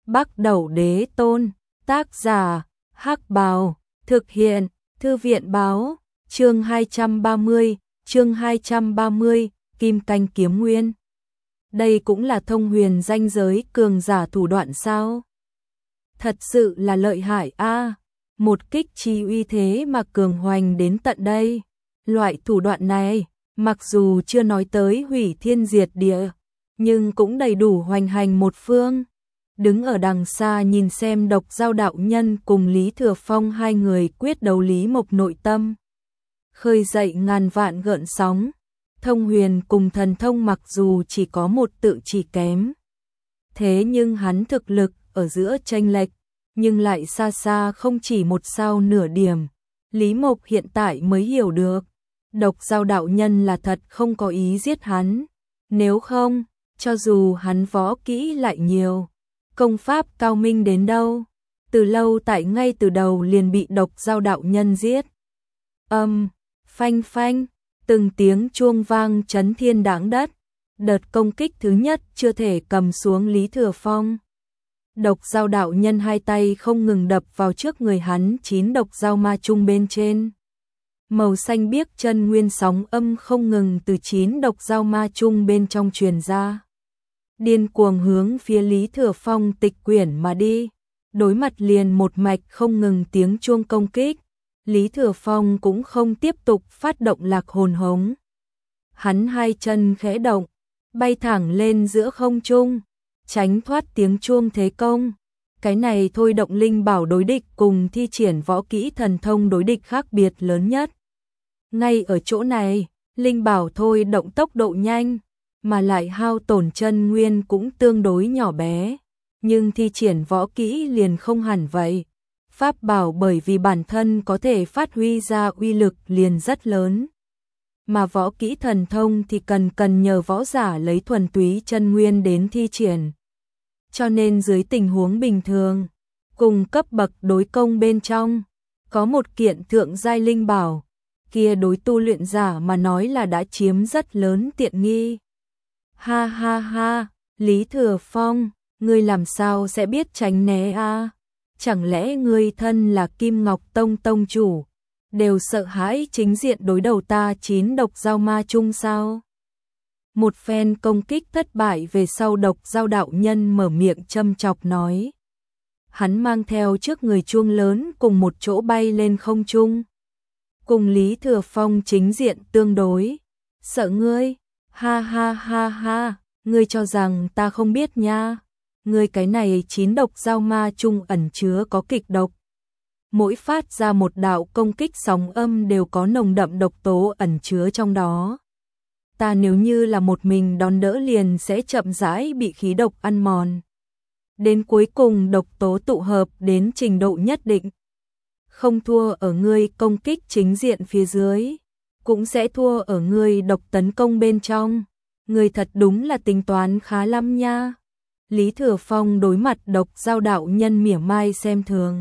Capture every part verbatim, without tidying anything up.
Bắc Đẩu Đế Tôn, tác giả, Hắc Bào, thực hiện, Thư viện báo, chương hai trăm ba mươi, chương hai trăm ba mươi, Kim Canh Kiếm Nguyên. Đây cũng là thông huyền danh giới cường giả thủ đoạn sao? Thật sự là lợi hại a, một kích chi uy thế mà cường hoành đến tận đây. Loại thủ đoạn này, mặc dù chưa nói tới hủy thiên diệt địa, nhưng cũng đầy đủ hoành hành một phương. Đứng ở đằng xa nhìn xem Độc Giao đạo nhân cùng Lý Thừa Phong hai người quyết đấu, Lý Mộc nội tâm khơi dậy ngàn vạn gợn sóng. Thông huyền cùng thần thông mặc dù chỉ có một tự chỉ kém, thế nhưng hắn thực lực ở giữa chênh lệch, nhưng lại xa xa không chỉ một sao nửa điểm. Lý Mộc hiện tại mới hiểu được, Độc Giao đạo nhân là thật không có ý giết hắn. Nếu không, cho dù hắn võ kỹ lại nhiều, công pháp cao minh đến đâu, từ lâu tại ngay từ đầu liền bị Độc Giao đạo nhân giết. Âm, phanh phanh, từng tiếng chuông vang chấn thiên đãng đất. Đợt công kích thứ nhất chưa thể cầm xuống Lý Thừa Phong. Độc Giao đạo nhân hai tay không ngừng đập vào trước người hắn chín độc giao ma chung bên trên. Màu xanh biếc chân nguyên sóng âm không ngừng từ chín độc giao ma chung bên trong truyền ra, điên cuồng hướng phía Lý Thừa Phong tịch quyển mà đi. Đối mặt liền một mạch không ngừng tiếng chuông công kích, Lý Thừa Phong cũng không tiếp tục phát động lạc hồn hống. Hắn hai chân khẽ động, bay thẳng lên giữa không trung, tránh thoát tiếng chuông thế công. Cái này thôi động linh bảo đối địch cùng thi triển võ kỹ thần thông đối địch khác biệt lớn nhất. Ngay ở chỗ này, linh bảo thôi động tốc độ nhanh, mà lại hao tổn chân nguyên cũng tương đối nhỏ bé, nhưng thi triển võ kỹ liền không hẳn vậy. Pháp bảo bởi vì bản thân có thể phát huy ra uy lực liền rất lớn, mà võ kỹ thần thông thì cần cần nhờ võ giả lấy thuần túy chân nguyên đến thi triển. Cho nên dưới tình huống bình thường, cùng cấp bậc đối công bên trong, có một kiện thượng giai linh bảo, kia đối tu luyện giả mà nói là đã chiếm rất lớn tiện nghi. Ha ha ha, Lý Thừa Phong, ngươi làm sao sẽ biết tránh né a? Chẳng lẽ ngươi thân là Kim Ngọc Tông tông chủ, đều sợ hãi chính diện đối đầu ta chín độc giao ma chung sao? Một phen công kích thất bại về sau, Độc Giao đạo nhân mở miệng châm chọc nói. Hắn mang theo trước người chuông lớn cùng một chỗ bay lên không trung, cùng Lý Thừa Phong chính diện tương đối. Sợ ngươi? Ha ha ha ha, ngươi cho rằng ta không biết nha. Ngươi cái này chín độc giao ma chung ẩn chứa có kịch độc. Mỗi phát ra một đạo công kích sóng âm đều có nồng đậm độc tố ẩn chứa trong đó. Ta nếu như là một mình đón đỡ liền sẽ chậm rãi bị khí độc ăn mòn. Đến cuối cùng độc tố tụ hợp đến trình độ nhất định, không thua ở ngươi công kích chính diện phía dưới, cũng sẽ thua ở ngươi độc tấn công bên trong. Ngươi thật đúng là tính toán khá lắm nha. Lý Thừa Phong đối mặt Độc Giao đạo nhân mỉa mai xem thường.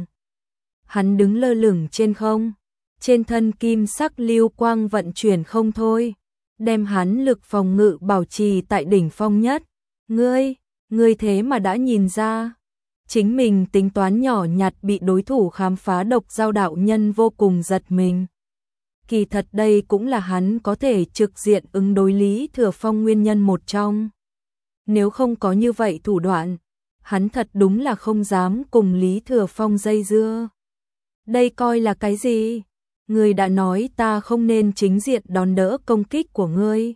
Hắn đứng lơ lửng trên không, trên thân kim sắc lưu quang vận chuyển không thôi, đem hắn lực phòng ngự bảo trì tại đỉnh phong nhất. Ngươi, ngươi thế mà đã nhìn ra, chính mình tính toán nhỏ nhặt bị đối thủ khám phá. Độc Giao đạo nhân vô cùng giật mình. Kỳ thật đây cũng là hắn có thể trực diện ứng đối Lý Thừa Phong nguyên nhân một trong. Nếu không có như vậy thủ đoạn, hắn thật đúng là không dám cùng Lý Thừa Phong dây dưa. Đây coi là cái gì? Ngươi đã nói ta không nên chính diện đón đỡ công kích của ngươi.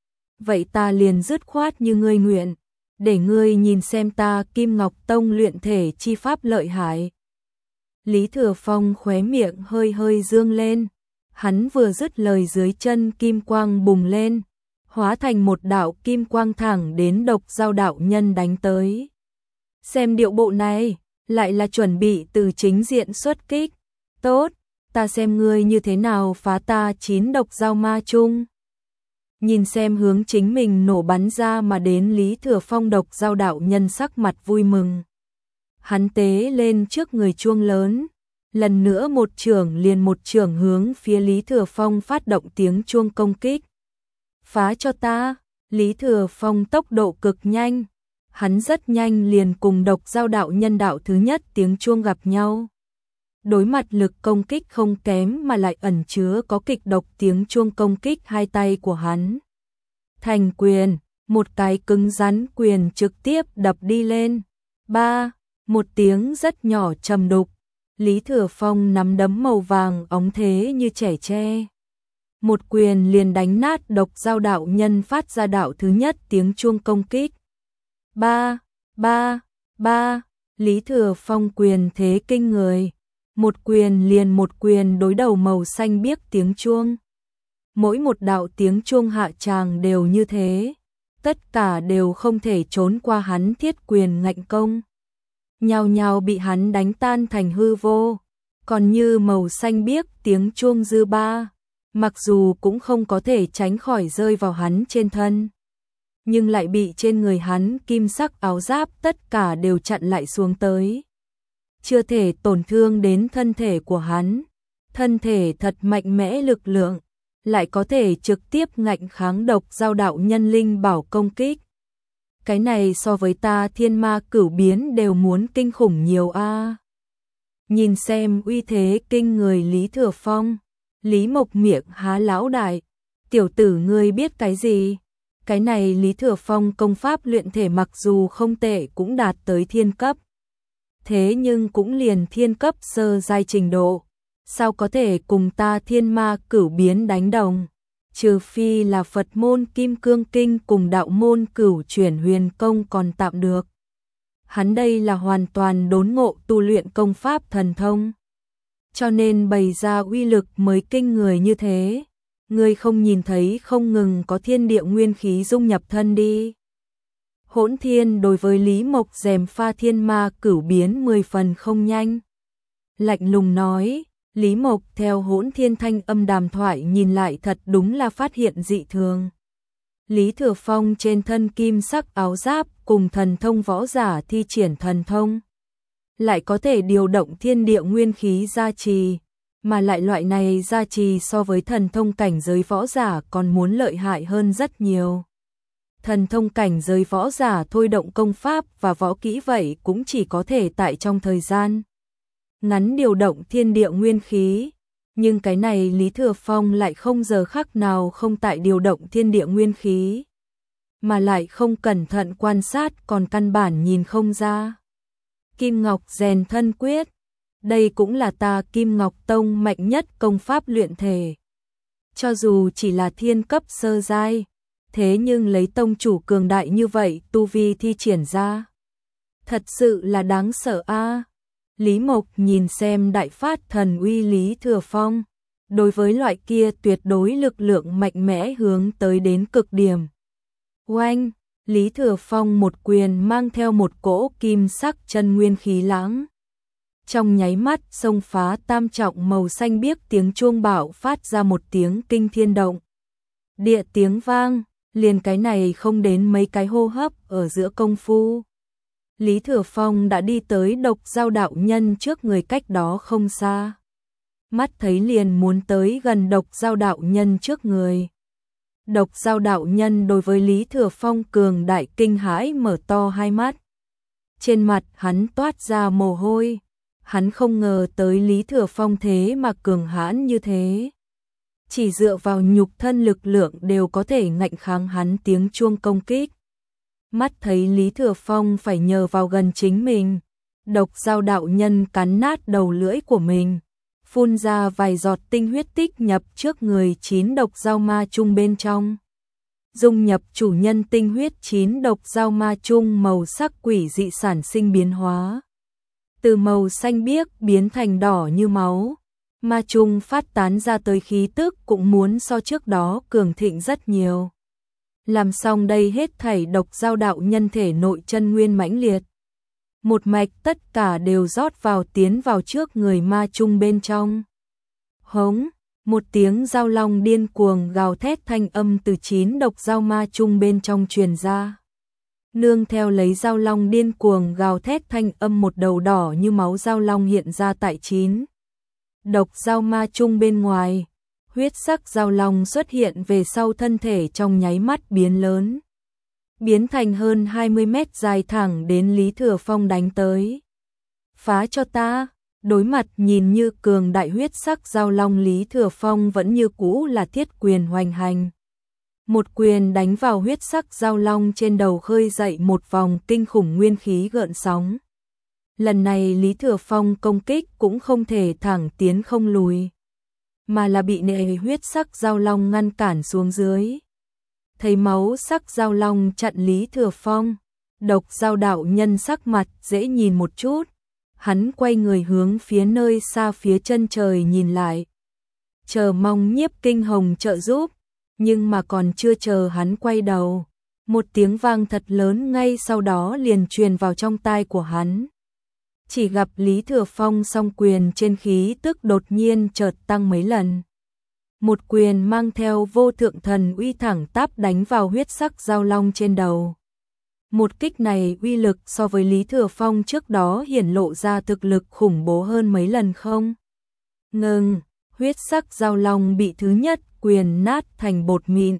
Vậy ta liền dứt khoát như ngươi nguyện, để ngươi nhìn xem ta Kim Ngọc Tông luyện thể chi pháp lợi hại. Lý Thừa Phong khóe miệng hơi hơi dương lên, hắn vừa dứt lời dưới chân kim quang bùng lên, hóa thành một đạo kim quang thẳng đến Độc Giao đạo nhân đánh tới. Xem điệu bộ này, lại là chuẩn bị từ chính diện xuất kích. Tốt, ta xem ngươi như thế nào phá ta chín độc giao ma chung. Nhìn xem hướng chính mình nổ bắn ra mà đến Lý Thừa Phong, Độc Giao đạo nhân sắc mặt vui mừng. Hắn tế lên trước người chuông lớn, lần nữa một chưởng liền một chưởng hướng phía Lý Thừa Phong phát động tiếng chuông công kích. Phá cho ta! Lý Thừa Phong tốc độ cực nhanh, hắn rất nhanh liền cùng độc giao đạo nhân đạo thứ nhất tiếng chuông gặp nhau. Đối mặt lực công kích không kém mà lại ẩn chứa có kịch độc tiếng chuông công kích hai tay của hắn. Thành quyền, một cái cứng rắn quyền trực tiếp đập đi lên. Ba, một tiếng rất nhỏ trầm đục. Lý Thừa Phong nắm đấm màu vàng óng thế như trẻ tre. Một quyền liền đánh nát độc giao đạo nhân phát ra đạo thứ nhất tiếng chuông công kích. Ba, ba, ba, Lý Thừa Phong quyền thế kinh người. Một quyền liền một quyền đối đầu màu xanh biếc tiếng chuông. Mỗi một đạo tiếng chuông hạ tràng đều như thế. Tất cả đều không thể trốn qua hắn thiết quyền ngạnh công. Nhào nhào bị hắn đánh tan thành hư vô. Còn như màu xanh biếc tiếng chuông dư ba. Mặc dù cũng không có thể tránh khỏi rơi vào hắn trên thân. Nhưng lại bị trên người hắn kim sắc áo giáp tất cả đều chặn lại xuống tới. Chưa thể tổn thương đến thân thể của hắn. Thân thể thật mạnh mẽ lực lượng. Lại có thể trực tiếp ngạnh kháng độc giao đạo nhân linh bảo công kích. Cái này so với ta thiên ma cửu biến đều muốn kinh khủng nhiều a. Nhìn xem uy thế kinh người Lý Thừa Phong. Lý Mộc miệng há lão đại. Tiểu tử ngươi biết cái gì? Cái này Lý Thừa Phong công pháp luyện thể mặc dù không tệ cũng đạt tới thiên cấp. Thế nhưng cũng liền thiên cấp sơ giai trình độ. Sao có thể cùng ta thiên ma cửu biến đánh đồng? Trừ phi là Phật môn Kim Cương Kinh cùng đạo môn Cửu Chuyển Huyền Công còn tạm được. Hắn đây là hoàn toàn đốn ngộ tu luyện công pháp thần thông. Cho nên bày ra uy lực mới kinh người như thế. Ngươi không nhìn thấy không ngừng có thiên địa nguyên khí dung nhập thân đi. Hỗn Thiên đối với Lý Mộc dèm pha thiên ma cửu biến mười phần không nhanh. Lạnh lùng nói, Lý Mộc theo Hỗn Thiên thanh âm đàm thoại nhìn lại thật đúng là phát hiện dị thường. Lý Thừa Phong trên thân kim sắc áo giáp cùng thần thông võ giả thi triển thần thông. Lại có thể điều động thiên địa nguyên khí gia trì, mà lại loại này gia trì so với thần thông cảnh giới võ giả còn muốn lợi hại hơn rất nhiều. Thần thông cảnh giới võ giả thôi động công pháp và võ kỹ vậy cũng chỉ có thể tại trong thời gian ngắn điều động thiên địa nguyên khí, nhưng cái này Lý Thừa Phong lại không giờ khắc nào không tại điều động thiên địa nguyên khí, mà lại không cẩn thận quan sát còn căn bản nhìn không ra. Kim Ngọc rèn thân quyết, đây cũng là ta Kim Ngọc Tông mạnh nhất công pháp luyện thể. Cho dù chỉ là thiên cấp sơ giai, thế nhưng lấy tông chủ cường đại như vậy tu vi thi triển ra. Thật sự là đáng sợ a. Lý Mộc nhìn xem đại phát thần uy Lý Thừa Phong, đối với loại kia tuyệt đối lực lượng mạnh mẽ hướng tới đến cực điểm. Oanh, Lý Thừa Phong một quyền mang theo một cỗ kim sắc chân nguyên khí lãng. Trong nháy mắt xông phá tam trọng màu xanh biếc tiếng chuông bạo phát ra một tiếng kinh thiên động địa tiếng vang, liền cái này không đến mấy cái hô hấp ở giữa công phu. Lý Thừa Phong đã đi tới độc giao đạo nhân trước người cách đó không xa. Mắt thấy liền muốn tới gần độc giao đạo nhân trước người. Độc giao đạo nhân đối với Lý Thừa Phong cường đại kinh hãi mở to hai mắt. Trên mặt hắn toát ra mồ hôi. Hắn không ngờ tới Lý Thừa Phong thế mà cường hãn như thế. Chỉ dựa vào nhục thân lực lượng đều có thể ngạnh kháng hắn tiếng chuông công kích. Mắt thấy Lý Thừa Phong phải nhờ vào gần chính mình. Độc giao đạo nhân cắn nát đầu lưỡi của mình. Phun ra vài giọt tinh huyết tích nhập trước người chín độc giao ma chung bên trong. Dung nhập chủ nhân tinh huyết chín độc giao ma chung màu sắc quỷ dị sản sinh biến hóa. Từ màu xanh biếc biến thành đỏ như máu. Ma chung phát tán ra tới khí tức cũng muốn so trước đó cường thịnh rất nhiều. Làm xong đây hết thảy độc giao đạo nhân thể nội chân nguyên mãnh liệt. Một mạch tất cả đều rót vào tiến vào trước người ma chung bên trong. Hống, một tiếng giao long điên cuồng gào thét thanh âm từ chín độc giao ma chung bên trong truyền ra. Nương theo lấy giao long điên cuồng gào thét thanh âm một đầu đỏ như máu giao long hiện ra tại chín độc giao ma chung bên ngoài. Huyết sắc giao long xuất hiện về sau thân thể trong nháy mắt biến lớn. biến thành hơn hai mươi mét dài thẳng đến Lý Thừa Phong đánh tới. Phá cho ta, đối mặt nhìn như cường đại huyết sắc giao long Lý Thừa Phong vẫn như cũ là thiết quyền hoành hành. Một quyền đánh vào huyết sắc giao long trên đầu khơi dậy một vòng kinh khủng nguyên khí gợn sóng. Lần này Lý Thừa Phong công kích cũng không thể thẳng tiến không lùi, mà là bị nệ huyết sắc giao long ngăn cản xuống dưới. Thấy máu sắc giao long chặn Lý Thừa Phong, Độc Giao đạo nhân sắc mặt dễ nhìn một chút, hắn quay người hướng phía nơi xa phía chân trời nhìn lại, chờ mong Nhiếp Kinh Hồng trợ giúp, nhưng mà còn chưa chờ hắn quay đầu, một tiếng vang thật lớn ngay sau đó liền truyền vào trong tai của hắn. Chỉ gặp Lý Thừa Phong song quyền trên khí tức đột nhiên chợt tăng mấy lần. Một quyền mang theo vô thượng thần uy thẳng tắp đánh vào huyết sắc giao long trên đầu. Một kích này uy lực so với Lý Thừa Phong trước đó hiển lộ ra thực lực khủng bố hơn mấy lần không? Ngừng, huyết sắc giao long bị thứ nhất quyền nát thành bột mịn.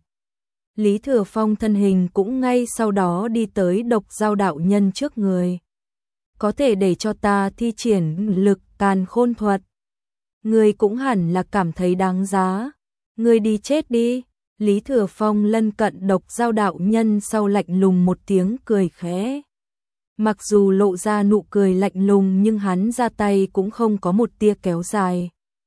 Lý Thừa Phong thân hình cũng ngay sau đó đi tới Độc Giao đạo nhân trước người. Có thể để cho ta thi triển lực càn khôn thuật. Ngươi cũng hẳn là cảm thấy đáng giá. Ngươi đi chết đi. Lý Thừa Phong lân cận Độc Giao đạo nhân sau lạnh lùng một tiếng cười khẽ. Mặc dù lộ ra nụ cười lạnh lùng nhưng hắn ra tay cũng không có một tia kéo dài.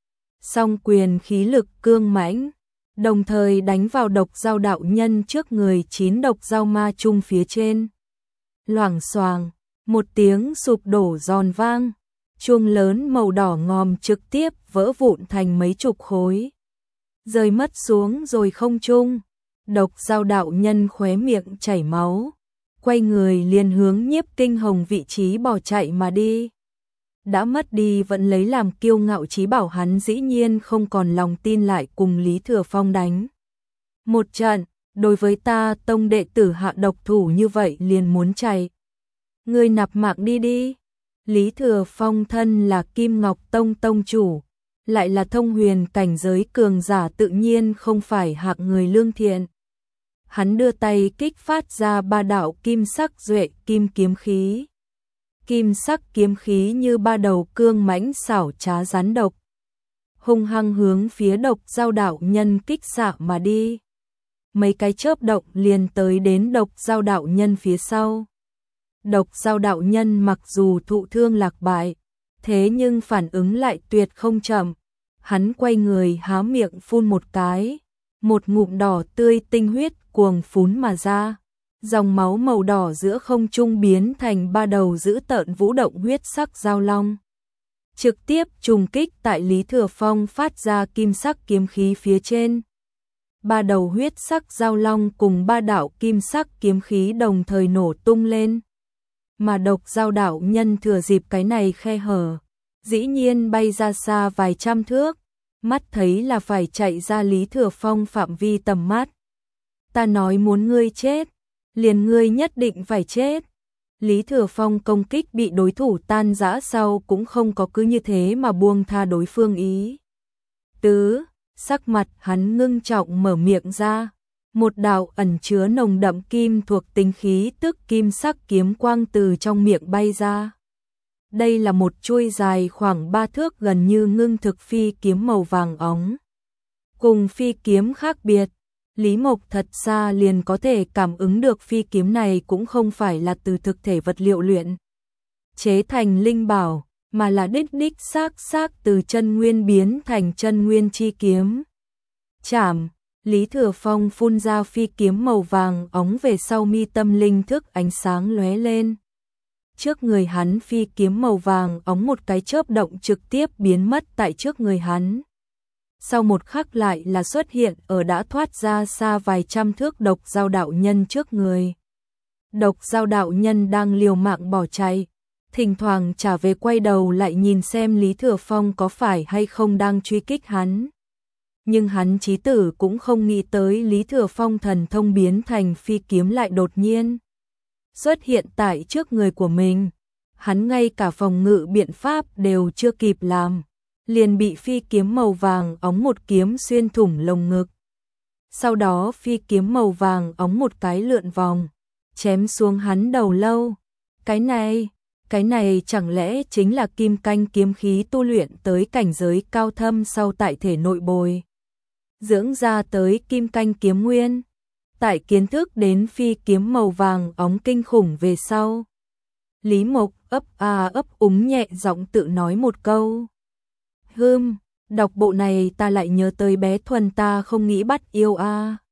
Song quyền khí lực cương mãnh, đồng thời đánh vào Độc Giao đạo nhân trước người chín độc giao ma chung phía trên. Loảng xoàng, một tiếng sụp đổ giòn vang, chuông lớn màu đỏ ngòm trực tiếp vỡ vụn thành mấy chục khối, rơi mất xuống rồi không trung. Độc Giao đạo nhân khóe miệng chảy máu, quay người liền hướng Nhiếp Kinh Hồng vị trí bỏ chạy mà đi. Đã mất đi vẫn lấy làm kiêu ngạo chí bảo hắn dĩ nhiên không còn lòng tin lại cùng Lý Thừa Phong đánh một trận, đối với ta tông đệ tử hạ độc thủ như vậy liền muốn chạy. Ngươi nạp mạng đi đi. Lý Thừa Phong thân là Kim Ngọc Tông tông chủ, lại là thông huyền cảnh giới cường giả tự nhiên không phải hạng người lương thiện. Hắn đưa tay kích phát ra ba đạo kim sắc duệ kim kiếm khí. Kim sắc kiếm khí như ba đầu cương mãnh xảo trá rắn độc, hung hăng hướng phía Độc Giao đạo nhân kích xạ mà đi. Mấy cái chớp động liền tới đến Độc Giao đạo nhân phía sau. Độc Giao đạo nhân mặc dù thụ thương lạc bại, thế nhưng phản ứng lại tuyệt không chậm. Hắn quay người há miệng phun một cái, một ngụm đỏ tươi tinh huyết cuồng phún mà ra. Dòng máu màu đỏ giữa không trung biến thành ba đầu dữ tợn vũ động huyết sắc giao long. Trực tiếp trùng kích tại Lý Thừa Phong phát ra kim sắc kiếm khí phía trên. Ba đầu huyết sắc giao long cùng ba đạo kim sắc kiếm khí đồng thời nổ tung lên. Mà Độc Giao đạo nhân thừa dịp cái này khe hở, dĩ nhiên bay ra xa vài trăm thước, mắt thấy là phải chạy ra Lý Thừa Phong phạm vi tầm mắt. Ta nói muốn ngươi chết, liền ngươi nhất định phải chết. Lý Thừa Phong công kích bị đối thủ tan rã sau cũng không có cứ như thế mà buông tha đối phương ý tứ, sắc mặt hắn ngưng trọng mở miệng ra, một đạo ẩn chứa nồng đậm kim thuộc tính khí tức kim sắc kiếm quang từ trong miệng bay ra. Đây là một chuôi dài khoảng ba thước gần như ngưng thực phi kiếm màu vàng óng. Cùng phi kiếm khác biệt, Lý Mộc thật xa liền có thể cảm ứng được phi kiếm này cũng không phải là từ thực thể vật liệu luyện chế thành linh bảo, mà là đích đích xác xác từ chân nguyên biến thành chân nguyên chi kiếm. Chảm, Lý Thừa Phong phun ra phi kiếm màu vàng óng về sau mi tâm linh thức ánh sáng lóe lên. Trước người hắn phi kiếm màu vàng óng một cái chớp động trực tiếp biến mất tại trước người hắn. Sau một khắc lại là xuất hiện ở đã thoát ra xa vài trăm thước Độc Giao đạo nhân trước người. Độc Giao đạo nhân đang liều mạng bỏ chạy, thỉnh thoảng trả về quay đầu lại nhìn xem Lý Thừa Phong có phải hay không đang truy kích hắn. Nhưng hắn chí tử cũng không nghĩ tới Lý Thừa Phong thần thông biến thành phi kiếm lại đột nhiên xuất hiện tại trước người của mình. Hắn ngay cả phòng ngự biện pháp đều chưa kịp làm, liền bị phi kiếm màu vàng óng một kiếm xuyên thủng lồng ngực. Sau đó phi kiếm màu vàng óng một cái lượn vòng, chém xuống hắn đầu lâu. Cái này, cái này chẳng lẽ chính là kim canh kiếm khí tu luyện tới cảnh giới cao thâm sau tại thể nội bồi dưỡng ra tới kim canh kiếm nguyên. Tại kiến thức đến phi kiếm màu vàng óng kinh khủng về sau, Lý Mộc ấp a ấp úng nhẹ giọng tự nói một câu. Hừm, đọc bộ này ta lại nhớ tới bé Thuần ta không nghĩ bắt yêu a.